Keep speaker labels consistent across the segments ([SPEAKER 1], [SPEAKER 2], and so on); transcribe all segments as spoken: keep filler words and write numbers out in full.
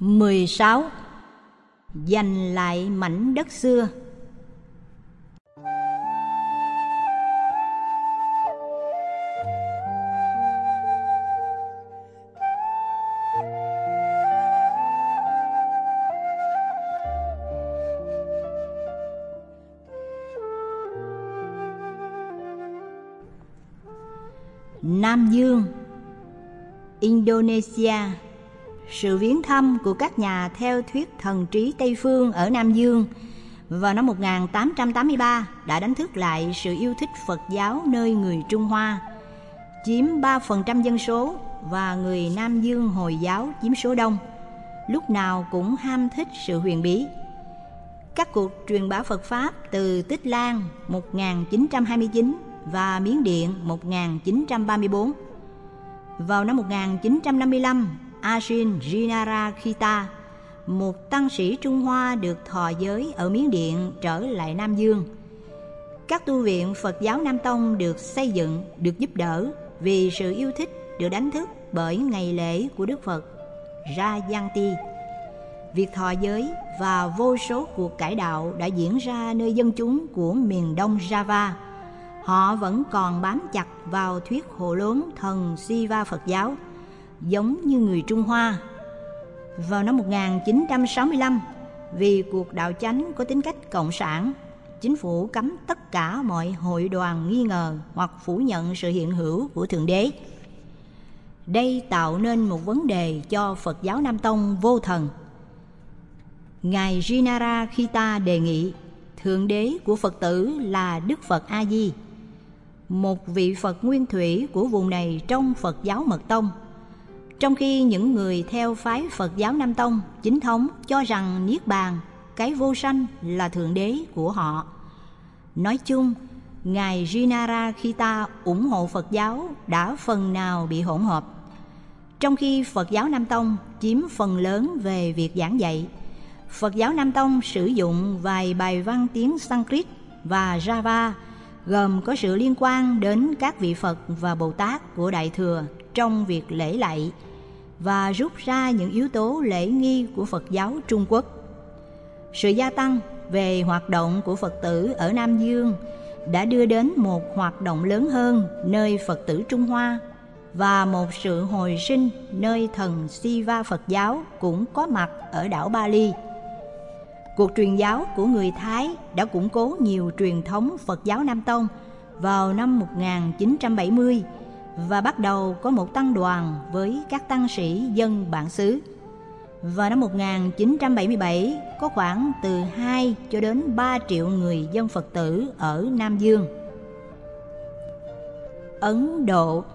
[SPEAKER 1] mười sáu. Giành lại mảnh đất xưa. Nam Dương, Indonesia. Sự viếng thăm của các nhà theo thuyết thần trí Tây Phương ở Nam Dương vào năm một nghìn tám trăm tám mươi ba đã đánh thức lại sự yêu thích Phật giáo nơi người Trung Hoa, chiếm ba phần trăm dân số, và người Nam Dương Hồi giáo chiếm số đông, lúc nào cũng ham thích sự huyền bí. Các cuộc truyền bá Phật Pháp từ Tích Lan một nghìn chín trăm hai mươi chín và Miến Điện một nghìn chín trăm ba mươi bốn. Vào năm một nghìn chín trăm năm mươi lăm, Ajahn Jinarakkhita, một tăng sĩ Trung Hoa được thọ giới ở Miến Điện, trở lại Nam Dương. Các tu viện Phật giáo Nam Tông được xây dựng, được giúp đỡ vì sự yêu thích được đánh thức bởi ngày lễ của Đức Phật Jayanti. Việc thọ giới và vô số cuộc cải đạo đã diễn ra nơi dân chúng của miền đông Java. Họ vẫn còn bám chặt vào thuyết hộ lốn thần Siva Phật giáo, giống như người Trung Hoa. Vào năm một nghìn chín trăm sáu mươi lăm, vì cuộc đạo chánh có tính cách cộng sản, chính phủ cấm tất cả mọi hội đoàn nghi ngờ hoặc phủ nhận sự hiện hữu của Thượng Đế. Đây tạo nên một vấn đề cho Phật giáo Nam Tông vô thần. Ngài Jinarakkhita đề nghị Thượng Đế của Phật tử là Đức Phật A-di, một vị Phật nguyên thủy của vùng này trong Phật giáo Mật Tông, trong khi những người theo phái Phật giáo Nam Tông chính thống cho rằng Niết Bàn, cái vô sanh, là Thượng Đế của họ. Nói chung, Ngài Jinarakkhita ủng hộ Phật giáo đã phần nào bị hỗn hợp, trong khi Phật giáo Nam Tông chiếm phần lớn về việc giảng dạy. Phật giáo Nam Tông sử dụng vài bài văn tiếng Sanskrit và Java, gồm có sự liên quan đến các vị Phật và Bồ Tát của Đại Thừa trong việc lễ lạy, và rút ra những yếu tố lễ nghi của Phật giáo Trung Quốc. Sự gia tăng về hoạt động của Phật tử ở Nam Dương đã đưa đến một hoạt động lớn hơn nơi Phật tử Trung Hoa, và một sự hồi sinh nơi thần Siva Phật giáo cũng có mặt ở đảo Bali. Cuộc truyền giáo của người Thái đã củng cố nhiều truyền thống Phật giáo Nam Tông vào năm một nghìn chín trăm bảy mươi và bắt đầu có một tăng đoàn với các tăng sĩ dân bản xứ. Vào năm một nghìn chín trăm bảy mươi bảy, có khoảng từ hai cho đến ba triệu người dân Phật tử ở Nam Dương. Ấn Độ.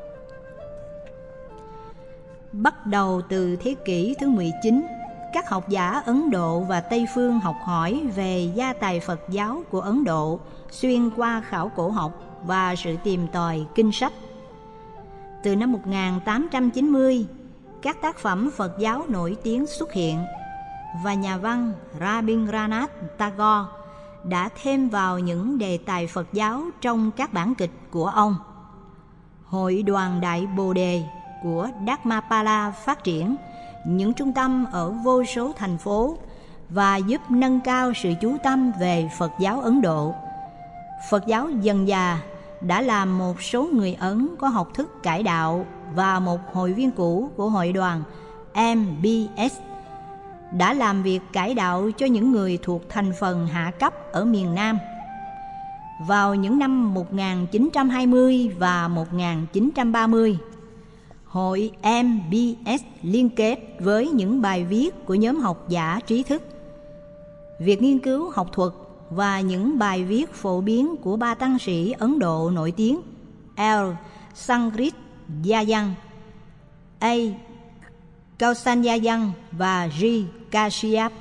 [SPEAKER 1] Bắt đầu từ thế kỷ thứ mười chín, các học giả Ấn Độ và Tây Phương học hỏi về gia tài Phật giáo của Ấn Độ xuyên qua khảo cổ học và sự tìm tòi kinh sách. Từ năm một nghìn tám trăm chín mươi, các tác phẩm Phật giáo nổi tiếng xuất hiện, và nhà văn Rabindranath Tagore đã thêm vào những đề tài Phật giáo trong các bản kịch của ông. Hội đoàn Đại Bồ Đề của Dharmapala phát triển những trung tâm ở vô số thành phố và giúp nâng cao sự chú tâm về Phật giáo Ấn Độ. Phật giáo dần dà đã làm một số người Ấn có học thức cải đạo, và một hội viên cũ của hội đoàn M B S đã làm việc cải đạo cho những người thuộc thành phần hạ cấp ở miền Nam. Vào những năm một nghìn chín trăm hai mươi và một nghìn chín trăm ba mươi, hội M B S liên kết với những bài viết của nhóm học giả trí thức. Việc nghiên cứu học thuật và những bài viết phổ biến của ba tăng sĩ Ấn Độ nổi tiếng L. Sankritayayan, A. Kausalyayan và G. Kashyap.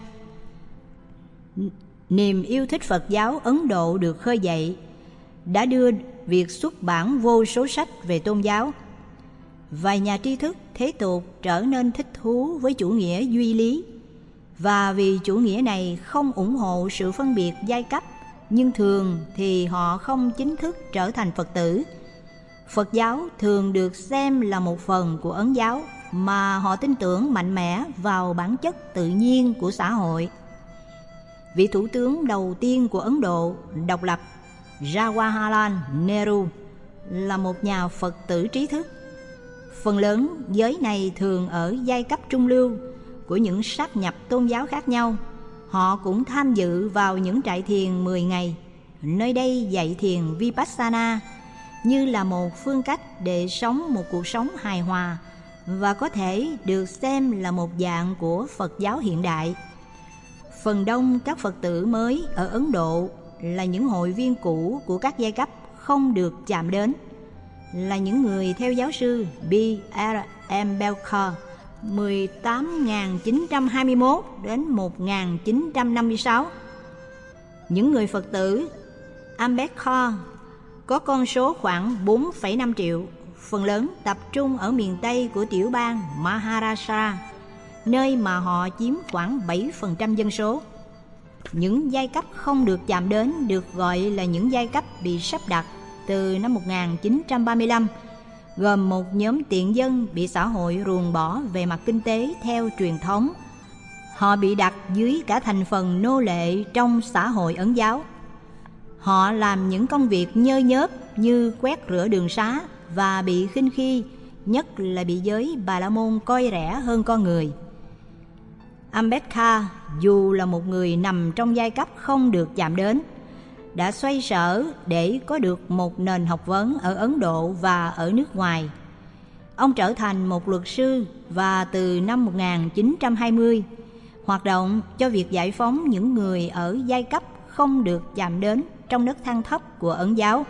[SPEAKER 1] Niềm yêu thích Phật giáo Ấn Độ được khơi dậy đã đưa việc xuất bản vô số sách về tôn giáo. Vài nhà tri thức thế tục trở nên thích thú với chủ nghĩa duy lý, và vì chủ nghĩa này không ủng hộ sự phân biệt giai cấp, nhưng thường thì họ không chính thức trở thành Phật tử. Phật giáo thường được xem là một phần của Ấn giáo, mà họ tin tưởng mạnh mẽ vào bản chất tự nhiên của xã hội. Vị thủ tướng đầu tiên của Ấn Độ độc lập, Jawaharlal Nehru, là một nhà Phật tử trí thức. Phần lớn giới này thường ở giai cấp trung lưu của những sáp nhập tôn giáo khác nhau. Họ cũng tham dự vào những trại thiền mười ngày. Nơi đây dạy thiền Vipassana như là một phương cách để sống một cuộc sống hài hòa và có thể được xem là một dạng của Phật giáo hiện đại. Phần đông các Phật tử mới ở Ấn Độ là những hội viên cũ của các giai cấp không được chạm đến, là những người theo giáo sư B R Ambedkar mười tám nghìn chín trăm hai mươi mốt đến một nghìn chín trăm năm mươi sáu. Những người Phật tử Ambedkar có con số khoảng bốn phẩy năm triệu, phần lớn tập trung ở miền Tây của tiểu bang Maharashtra, nơi mà họ chiếm khoảng bảy phần trăm dân số. Những giai cấp không được chạm đến được gọi là những giai cấp bị sắp đặt từ năm một nghìn chín trăm ba mươi lăm, gồm một nhóm tiện dân bị xã hội ruồng bỏ về mặt kinh tế theo truyền thống. Họ bị đặt dưới cả thành phần nô lệ trong xã hội Ấn giáo. Họ làm những công việc nhơ nhớp như quét rửa đường xá và bị khinh khi, nhất là bị giới Bà La Môn coi rẻ hơn con người. Ambedkar, dù là một người nằm trong giai cấp không được chạm đến, đã xoay sở để có được một nền học vấn ở Ấn Độ và ở nước ngoài. Ông trở thành một luật sư và từ năm một nghìn chín trăm hai mươi hoạt động cho việc giải phóng những người ở giai cấp không được chạm đến trong đất than thấp của Ấn giáo.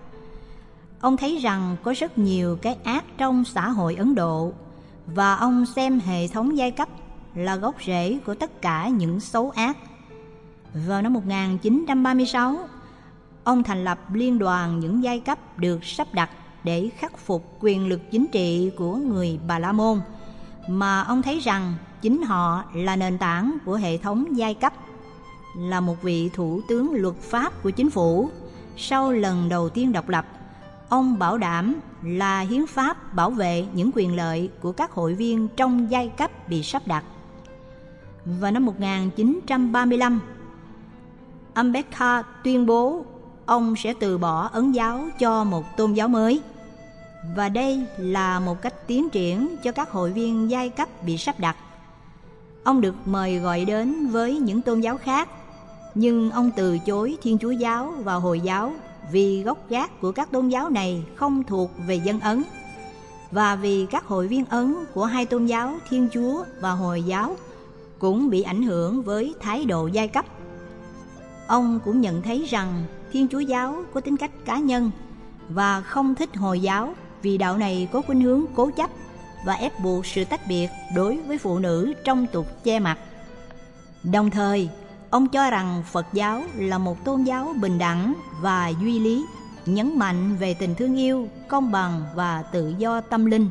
[SPEAKER 1] Ông thấy rằng có rất nhiều cái ác trong xã hội Ấn Độ và ông xem hệ thống giai cấp là gốc rễ của tất cả những xấu ác. Vào năm một nghìn chín trăm ba mươi sáu, ông thành lập Liên đoàn những giai cấp được sắp đặt để khắc phục quyền lực chính trị của người Bà La Môn, mà ông thấy rằng chính họ là nền tảng của hệ thống giai cấp. Là một vị thủ tướng luật pháp của chính phủ, sau lần đầu tiên độc lập, ông bảo đảm là hiến pháp bảo vệ những quyền lợi của các hội viên trong giai cấp bị sắp đặt. Vào năm một nghìn chín trăm ba mươi lăm, Ambedkar tuyên bố ông sẽ từ bỏ Ấn giáo cho một tôn giáo mới. Và đây là một cách tiến triển cho các hội viên giai cấp bị sắp đặt. Ông được mời gọi đến với những tôn giáo khác, nhưng ông từ chối Thiên Chúa giáo và Hồi giáo vì gốc gác của các tôn giáo này không thuộc về dân Ấn, và vì các hội viên Ấn của hai tôn giáo Thiên Chúa và Hồi giáo cũng bị ảnh hưởng với thái độ giai cấp. Ông cũng nhận thấy rằng Thiên Chúa giáo có tính cách cá nhân và không thích Hồi giáo vì đạo này có khuynh hướng cố chấp và ép buộc sự tách biệt đối với phụ nữ trong tục che mặt. Đồng thời, ông cho rằng Phật giáo là một tôn giáo bình đẳng và duy lý, nhấn mạnh về tình thương yêu, công bằng và tự do tâm linh.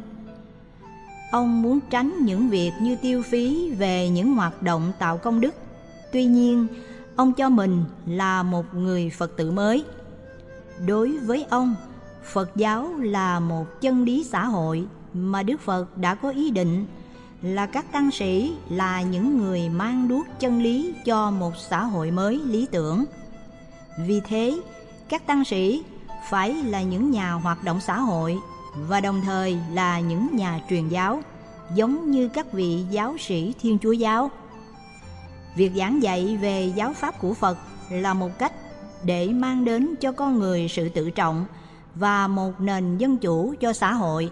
[SPEAKER 1] Ông muốn tránh những việc như tiêu phí về những hoạt động tạo công đức. Tuy nhiên, ông cho mình là một người Phật tử mới. Đối với ông, Phật giáo là một chân lý xã hội mà Đức Phật đã có ý định là các tăng sĩ là những người mang đuốc chân lý cho một xã hội mới lý tưởng. Vì thế, các tăng sĩ phải là những nhà hoạt động xã hội và đồng thời là những nhà truyền giáo, giống như các vị giáo sĩ Thiên Chúa giáo. Việc giảng dạy về giáo pháp của Phật là một cách để mang đến cho con người sự tự trọng và một nền dân chủ cho xã hội.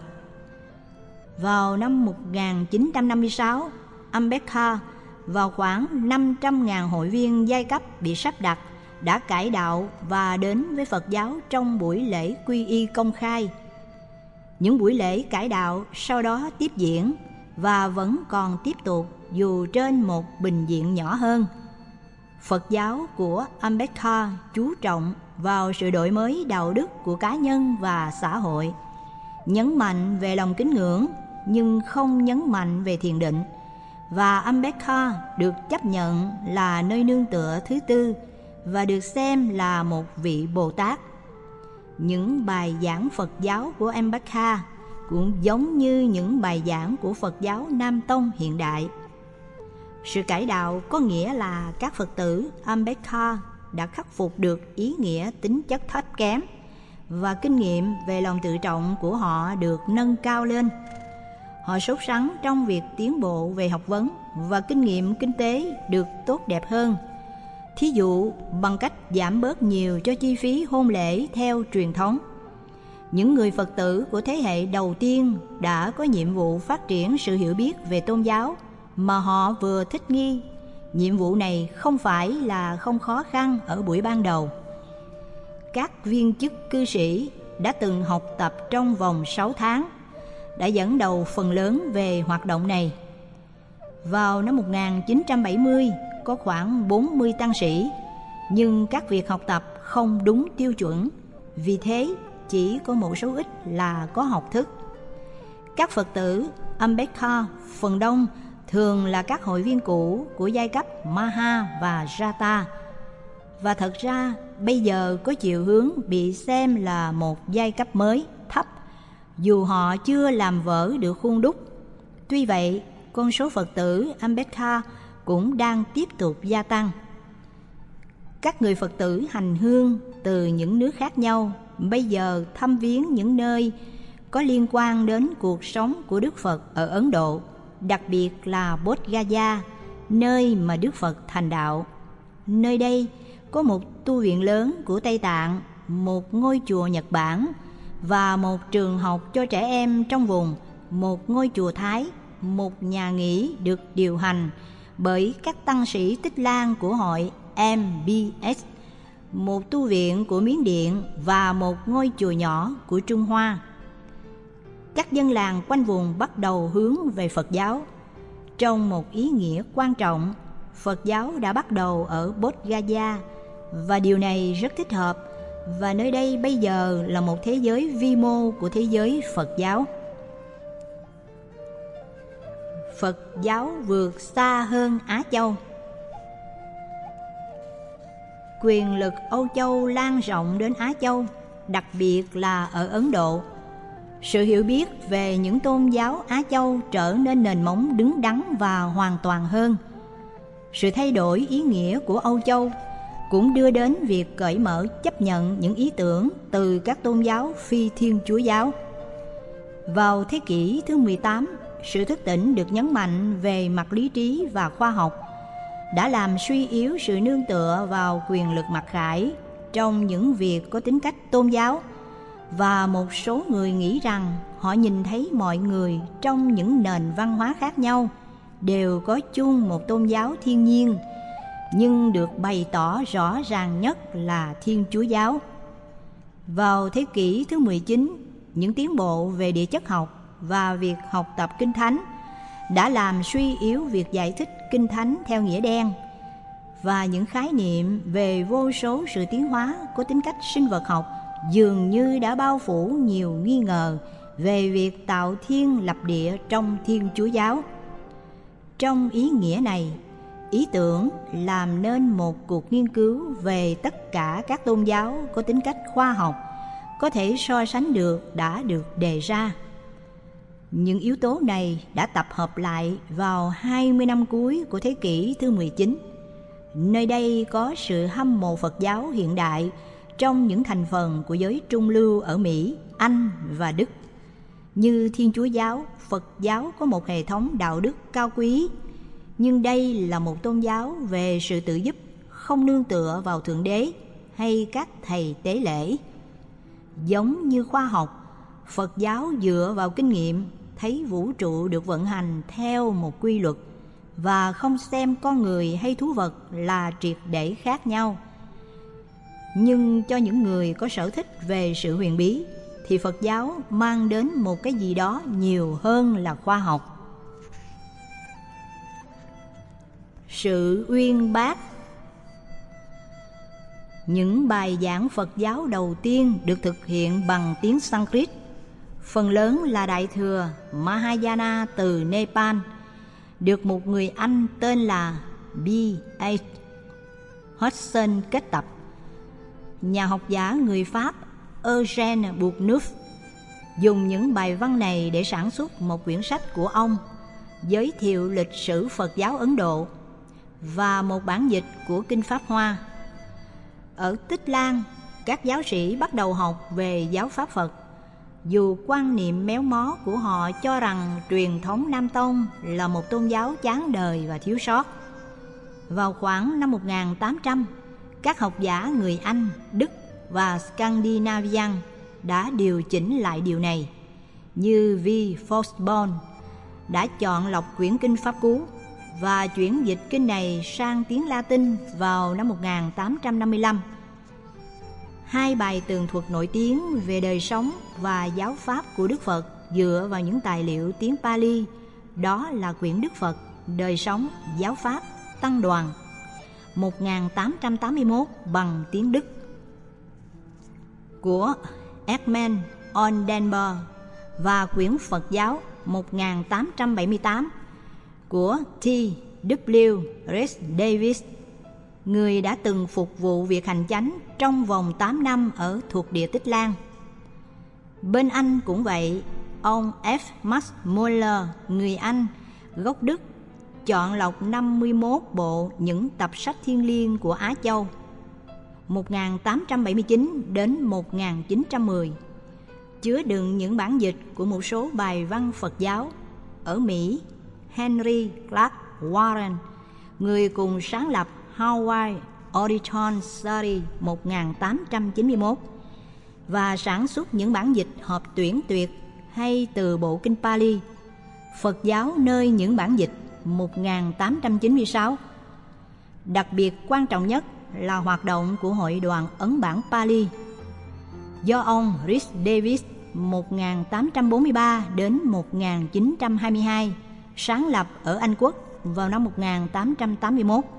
[SPEAKER 1] Vào năm một nghìn chín trăm năm mươi sáu, Ambedkar và khoảng năm trăm nghìn hội viên giai cấp bị sắp đặt đã cải đạo và đến với Phật giáo trong buổi lễ quy y công khai. Những buổi lễ cải đạo sau đó tiếp diễn và vẫn còn tiếp tục dù trên một bình diện nhỏ hơn. Phật giáo của Ambedkar chú trọng vào sự đổi mới đạo đức của cá nhân và xã hội, nhấn mạnh về lòng kính ngưỡng nhưng không nhấn mạnh về thiền định, và Ambedkar được chấp nhận là nơi nương tựa thứ tư và được xem là một vị Bồ Tát. Những bài giảng Phật giáo của Ambedkar cũng giống như những bài giảng của Phật giáo Nam Tông hiện đại. Sự cải đạo có nghĩa là các Phật tử Ambedkar đã khắc phục được ý nghĩa tính chất thấp kém và kinh nghiệm về lòng tự trọng của họ được nâng cao lên. Họ sốt sắng trong việc tiến bộ về học vấn và kinh nghiệm kinh tế được tốt đẹp hơn. Thí dụ bằng cách giảm bớt nhiều cho chi phí hôn lễ theo truyền thống. Những người Phật tử của thế hệ đầu tiên đã có nhiệm vụ phát triển sự hiểu biết về tôn giáo mà họ vừa thích nghi. Nhiệm vụ này không phải là không khó khăn ở buổi ban đầu. Các viên chức cư sĩ đã từng học tập trong vòng sáu tháng, đã dẫn đầu phần lớn về hoạt động này. Vào năm một nghìn chín trăm bảy mươi, có khoảng bốn mươi tăng sĩ, nhưng các việc học tập không đúng tiêu chuẩn, vì thế chỉ có một số ít là có học thức. Các Phật tử Ambedkar phần đông thường là các hội viên cũ của giai cấp Maha và Jata, và thật ra bây giờ có chiều hướng bị xem là một giai cấp mới, thấp, dù họ chưa làm vỡ được khuôn đúc. Tuy vậy, con số Phật tử Ambedkar cũng đang tiếp tục gia tăng. Các người Phật tử hành hương từ những nước khác nhau bây giờ thăm viếng những nơi có liên quan đến cuộc sống của Đức Phật ở Ấn Độ, đặc biệt là Bodh Gaya, nơi mà Đức Phật thành đạo. Nơi đây có một tu viện lớn của Tây Tạng, một ngôi chùa Nhật Bản và một trường học cho trẻ em trong vùng, một ngôi chùa Thái, một nhà nghỉ được điều hành bởi các tăng sĩ Tích Lan của hội em bê ét, một tu viện của Miến Điện và một ngôi chùa nhỏ của Trung Hoa. Các dân làng quanh vùng bắt đầu hướng về Phật giáo. Trong một ý nghĩa quan trọng, Phật giáo đã bắt đầu ở Bodh Gaya, và điều này rất thích hợp, và nơi đây bây giờ là một thế giới vi mô của thế giới Phật giáo. Phật giáo vượt xa hơn Á Châu. Quyền lực Âu Châu lan rộng đến Á Châu, đặc biệt là ở Ấn Độ. Sự hiểu biết về những tôn giáo Á Châu trở nên nền móng đứng đắn và hoàn toàn hơn. Sự thay đổi ý nghĩa của Âu Châu cũng đưa đến việc cởi mở chấp nhận những ý tưởng từ các tôn giáo phi Thiên Chúa giáo. Vào thế kỷ thứ mười tám, sự thức tỉnh được nhấn mạnh về mặt lý trí và khoa học đã làm suy yếu sự nương tựa vào quyền lực mặc khải trong những việc có tính cách tôn giáo, và một số người nghĩ rằng họ nhìn thấy mọi người trong những nền văn hóa khác nhau đều có chung một tôn giáo thiên nhiên, nhưng được bày tỏ rõ ràng nhất là Thiên Chúa giáo. Vào thế kỷ thứ mười chín, những tiến bộ về địa chất học và việc học tập Kinh Thánh đã làm suy yếu việc giải thích Kinh Thánh theo nghĩa đen, và những khái niệm về vô số sự tiến hóa có tính cách sinh vật học dường như đã bao phủ nhiều nghi ngờ về việc tạo thiên lập địa trong Thiên Chúa giáo. Trong ý nghĩa này, ý tưởng làm nên một cuộc nghiên cứu về tất cả các tôn giáo có tính cách khoa học có thể so sánh được đã được đề ra. Những yếu tố này đã tập hợp lại vào hai mươi năm cuối của thế kỷ thứ mười chín. Nơi đây có sự hâm mộ Phật giáo hiện đại trong những thành phần của giới trung lưu ở Mỹ, Anh và Đức. Như Thiên Chúa giáo, Phật giáo có một hệ thống đạo đức cao quý, nhưng đây là một tôn giáo về sự tự giúp, không nương tựa vào Thượng Đế hay các thầy tế lễ. Giống như khoa học, Phật giáo dựa vào kinh nghiệm, thấy vũ trụ được vận hành theo một quy luật và không xem con người hay thú vật là triệt để khác nhau. Nhưng cho những người có sở thích về sự huyền bí thì Phật giáo mang đến một cái gì đó nhiều hơn là khoa học. Sự uyên bác. Những bài giảng Phật giáo đầu tiên được thực hiện bằng tiếng Sanskrit, phần lớn là Đại thừa Mahayana từ Nepal, được một người Anh tên là B H Hodgson kết tập. Nhà học giả người Pháp Eugène Bourgneuf dùng những bài văn này để sản xuất một quyển sách của ông giới thiệu lịch sử Phật giáo Ấn Độ và một bản dịch của Kinh Pháp Hoa. Ở Tích Lan, các giáo sĩ bắt đầu học về giáo pháp Phật, dù quan niệm méo mó của họ cho rằng truyền thống Nam Tông là một tôn giáo chán đời và thiếu sót. Vào khoảng năm một nghìn tám trăm, các học giả người Anh, Đức và Scandinavian đã điều chỉnh lại điều này, như V. Fosborn đã chọn lọc quyển Kinh Pháp Cú và chuyển dịch kinh này sang tiếng Latin vào năm một nghìn tám trăm năm mươi lăm. Hai bài tường thuật nổi tiếng về đời sống và giáo pháp của Đức Phật dựa vào những tài liệu tiếng Pali, đó là quyển Đức Phật, Đời sống, Giáo pháp, Tăng đoàn, một nghìn tám trăm tám mươi mốt bằng tiếng Đức, của Edmund Oldenburg, và quyển Phật giáo một nghìn tám trăm bảy mươi tám của T W Rhys Davies, người đã từng phục vụ việc hành chánh trong vòng tám năm ở thuộc địa Tích Lan. Bên Anh cũng vậy, ông F. Max Muller, người Anh, gốc Đức, chọn lọc năm mươi mốt bộ những tập sách thiêng liêng của Á Châu một nghìn tám trăm bảy mươi chín đến một nghìn chín trăm mười, chứa đựng những bản dịch của một số bài văn Phật giáo. Ở Mỹ, Henry Clark Warren, người cùng sáng lập Hawaii Audition Study một nghìn tám trăm chín mươi mốt, và sản xuất những bản dịch hợp tuyển tuyệt hay từ bộ Kinh Pali, Phật giáo nơi những bản dịch một nghìn tám trăm chín mươi sáu. Đặc biệt quan trọng nhất là hoạt động của Hội đoàn ấn bản Pali do ông Rhys Davies một nghìn tám trăm bốn mươi ba đến một nghìn chín trăm hai mươi hai sáng lập ở Anh Quốc vào năm một nghìn tám trăm tám mươi mốt.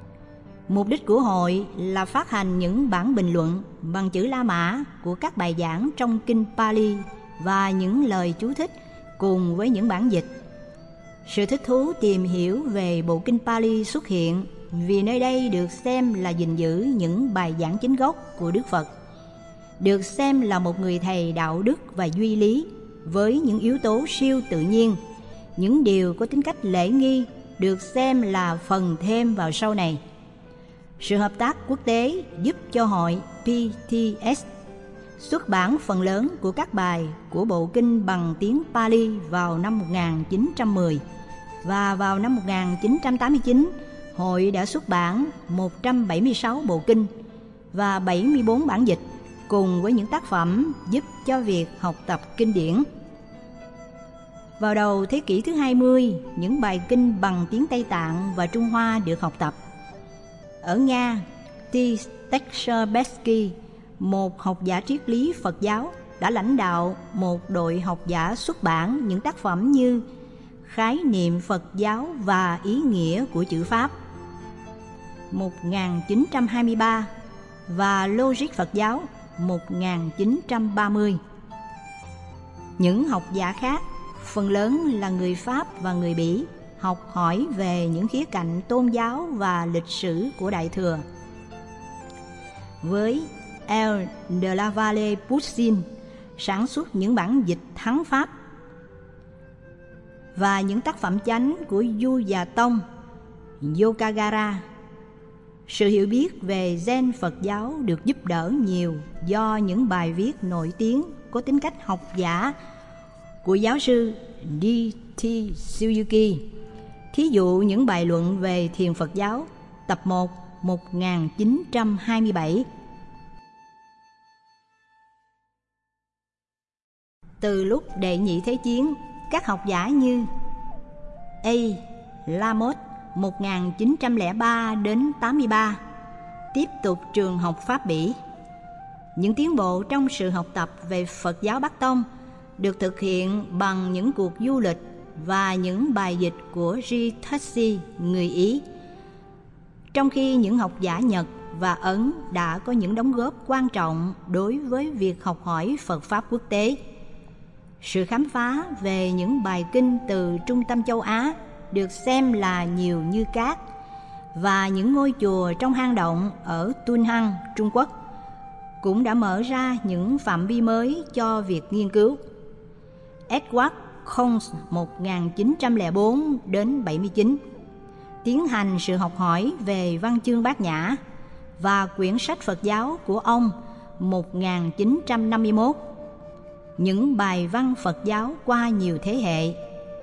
[SPEAKER 1] Mục đích của hội là phát hành những bản bình luận bằng chữ La Mã của các bài giảng trong Kinh Pali và những lời chú thích cùng với những bản dịch. Sự thích thú tìm hiểu về bộ Kinh Pali xuất hiện vì nơi đây được xem là gìn giữ những bài giảng chính gốc của Đức Phật, được xem là một người thầy đạo đức và duy lý với những yếu tố siêu tự nhiên, những điều có tính cách lễ nghi được xem là phần thêm vào sau này. Sự hợp tác quốc tế giúp cho hội P T S xuất bản phần lớn của các bài của bộ kinh bằng tiếng Pali vào năm một nghìn chín trăm mười, và vào năm một nghìn chín trăm tám mươi chín, hội đã xuất bản một trăm bảy mươi sáu bộ kinh và bảy mươi bốn bản dịch cùng với những tác phẩm giúp cho việc học tập kinh điển. Vào đầu thế kỷ thứ hai mươi, những bài kinh bằng tiếng Tây Tạng và Trung Hoa được học tập. Ở Nga, T. Texherbesky, một học giả triết lý Phật giáo, đã lãnh đạo một đội học giả xuất bản những tác phẩm như Khái niệm Phật giáo và ý nghĩa của chữ Pháp một nghìn chín trăm hai mươi ba và Logic Phật giáo một nghìn chín trăm ba mươi. Những học giả khác, phần lớn là người Pháp và người Bỉ, học hỏi về những khía cạnh tôn giáo và lịch sử của Đại Thừa. Với L. de la Valle Poussin sản xuất những bản dịch thắng Pháp và những tác phẩm chánh của Du Già Tông, Yogagara. Sự hiểu biết về Zen Phật giáo được giúp đỡ nhiều do những bài viết nổi tiếng có tính cách học giả của giáo sư D T Suzuki. Thí dụ những bài luận về thiền Phật giáo, tập một, một nghìn chín trăm hai mươi bảy. Từ lúc Đệ Nhị Thế Chiến, các học giả như A. Lamotte một nghìn chín trăm lẻ ba đến tám mươi ba tiếp tục trường học Pháp Bỉ. Những tiến bộ trong sự học tập về Phật giáo Bắc Tông được thực hiện bằng những cuộc du lịch và những bài dịch của Ritasi, người Ý, trong khi những học giả Nhật và Ấn đã có những đóng góp quan trọng đối với việc học hỏi Phật Pháp quốc tế. Sự khám phá về những bài kinh từ trung tâm châu Á được xem là nhiều như cát, và những ngôi chùa trong hang động ở Tunhang, Trung Quốc cũng đã mở ra những phạm vi mới cho việc nghiên cứu. Edward Conze một nghìn chín trăm lẻ bốn đến bảy mươi chín, tiến hành sự học hỏi về văn chương Bát Nhã, và quyển sách Phật giáo của ông một nghìn chín trăm năm mươi mốt, những bài văn Phật giáo qua nhiều thế hệ.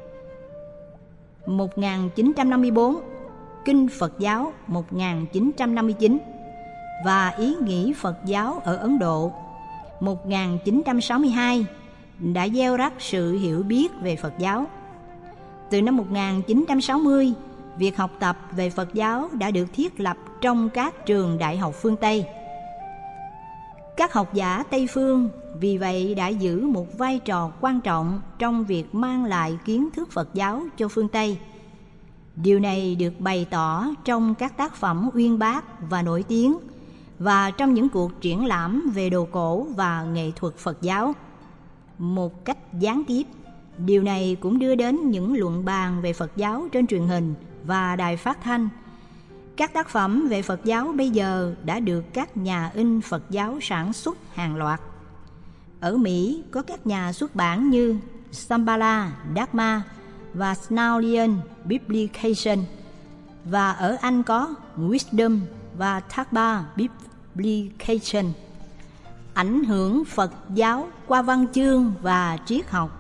[SPEAKER 1] một nghìn chín trăm năm mươi bốn, Kinh Phật giáo một nghìn chín trăm năm mươi chín và Ý nghĩ Phật giáo ở Ấn Độ một nghìn chín trăm sáu mươi hai đã gieo rắc sự hiểu biết về Phật giáo. Từ năm một nghìn chín trăm sáu mươi, việc học tập về Phật giáo đã được thiết lập trong các trường đại học phương Tây. Các học giả Tây phương vì vậy đã giữ một vai trò quan trọng trong việc mang lại kiến thức Phật giáo cho phương Tây. Điều này được bày tỏ trong các tác phẩm uyên bác và nổi tiếng, và trong những cuộc triển lãm về đồ cổ và nghệ thuật Phật giáo. Một cách gián tiếp, điều này cũng đưa đến những luận bàn về Phật giáo trên truyền hình và đài phát thanh. Các tác phẩm về Phật giáo bây giờ đã được các nhà in Phật giáo sản xuất hàng loạt. Ở Mỹ có các nhà xuất bản như Shambhala Dharma và Snowlian Publication, và ở Anh có Wisdom và Thakpa Publication. Ảnh hưởng Phật giáo qua văn chương và triết học.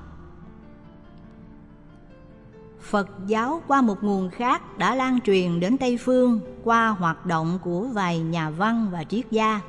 [SPEAKER 1] Phật giáo qua một nguồn khác đã lan truyền đến Tây phương qua hoạt động của vài nhà văn và triết gia.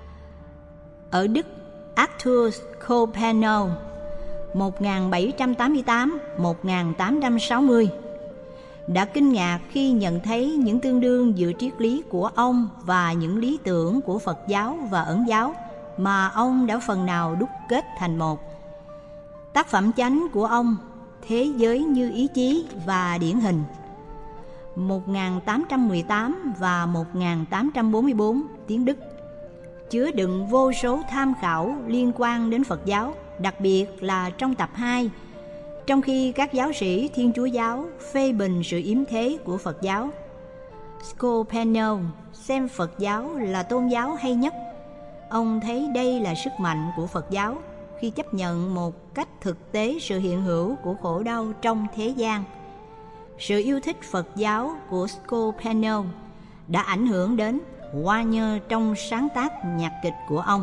[SPEAKER 1] Ở Đức, Arthur Schopenhauer một nghìn bảy trăm tám mươi tám đến một nghìn tám trăm sáu mươi đã kinh ngạc khi nhận thấy những tương đương giữa triết lý của ông và những lý tưởng của Phật giáo và Ấn giáo mà ông đã phần nào đúc kết thành một. Tác phẩm chánh của ông, Thế giới như ý chí và điển hình một nghìn tám trăm mười tám và một nghìn tám trăm bốn mươi bốn tiếng Đức, chứa đựng vô số tham khảo liên quan đến Phật giáo, đặc biệt là trong tập hai, trong khi các giáo sĩ Thiên Chúa giáo phê bình sự yếm thế của Phật giáo. Schopenhauer xem Phật giáo là tôn giáo hay nhất. Ông thấy đây là sức mạnh của Phật giáo khi chấp nhận một cách thực tế sự hiện hữu của khổ đau trong thế gian. Sự yêu thích Phật giáo của Schopenhauer đã ảnh hưởng đến Wagner trong sáng tác nhạc kịch của ông.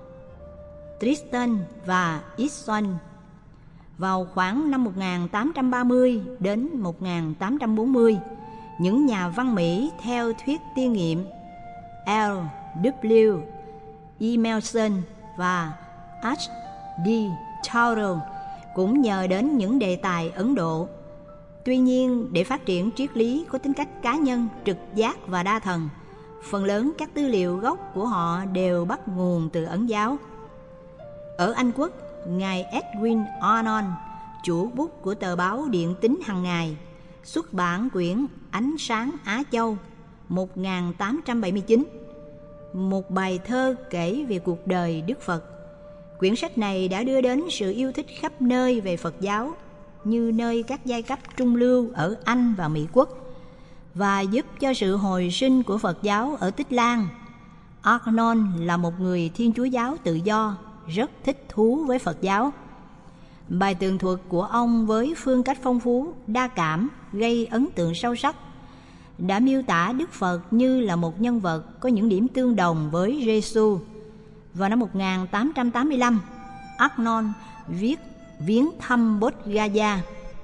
[SPEAKER 1] Tristan và Isolde vào khoảng năm một nghìn tám trăm ba mươi đến một nghìn tám trăm bốn mươi, những nhà văn Mỹ theo thuyết tiên nghiệm L W Emerson và H D Thoreau cũng nhờ đến những đề tài Ấn Độ. Tuy nhiên, để phát triển triết lý có tính cách cá nhân, trực giác và đa thần, phần lớn các tư liệu gốc của họ đều bắt nguồn từ Ấn giáo. Ở Anh Quốc, ngài Edwin Arnold, chủ bút của tờ báo Điện Tín hàng ngày, xuất bản quyển Ánh sáng Á Châu một nghìn tám trăm bảy mươi chín, một bài thơ kể về cuộc đời Đức Phật. Quyển sách này đã đưa đến sự yêu thích khắp nơi về Phật giáo, như nơi các giai cấp trung lưu ở Anh và Mỹ Quốc, và giúp cho sự hồi sinh của Phật giáo ở Tích Lan. Arnold là một người Thiên Chúa giáo tự do, rất thích thú với Phật giáo. Bài tường thuật của ông với phương cách phong phú, đa cảm, gây ấn tượng sâu sắc, đã miêu tả Đức Phật như là một nhân vật có những điểm tương đồng với Giê-xu. Vào năm một nghìn tám trăm tám mươi lăm, Arnold viết Viếng thăm Bodh Gaya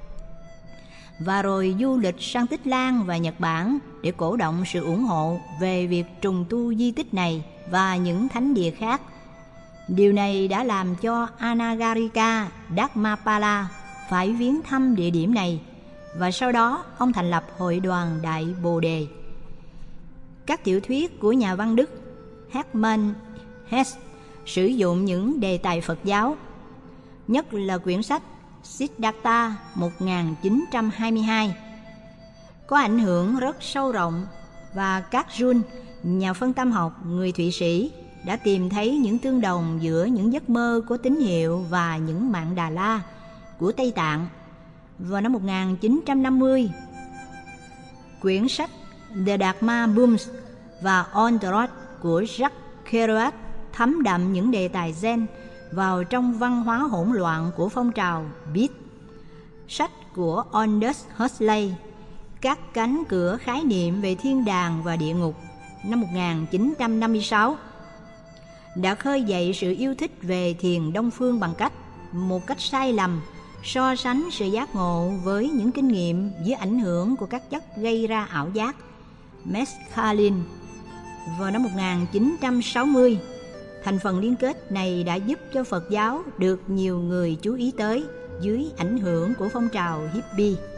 [SPEAKER 1] và rồi du lịch sang Tích Lan và Nhật Bản để cổ động sự ủng hộ về việc trùng tu di tích này và những thánh địa khác. Điều này đã làm cho Anagarika Dharmapala phải viếng thăm địa điểm này, và sau đó ông thành lập Hội đoàn Đại Bồ Đề. Các tiểu thuyết của nhà văn Đức Hermann Hesse sử dụng những đề tài Phật giáo, nhất là quyển sách Siddhartha một nghìn chín trăm hai mươi hai, có ảnh hưởng rất sâu rộng, và các Jung, nhà phân tâm học người Thụy Sĩ, đã tìm thấy những tương đồng giữa những giấc mơ có tín hiệu và những mạng Đà La của Tây Tạng. Vào năm một nghìn chín trăm năm mươi, quyển sách The Dharma Booms và On the Road của Jacques Kerouac thấm đậm những đề tài Zen vào trong văn hóa hỗn loạn của phong trào Beat. Sách của Aldous Huxley, Các cánh cửa khái niệm về thiên đàng và địa ngục, năm một nghìn chín trăm năm mươi sáu, đã khơi dậy sự yêu thích về thiền Đông phương bằng cách, một cách sai lầm, so sánh sự giác ngộ với những kinh nghiệm dưới ảnh hưởng của các chất gây ra ảo giác, mescaline. Vào năm một nghìn chín trăm sáu mươi, thành phần liên kết này đã giúp cho Phật giáo được nhiều người chú ý tới dưới ảnh hưởng của phong trào hippie.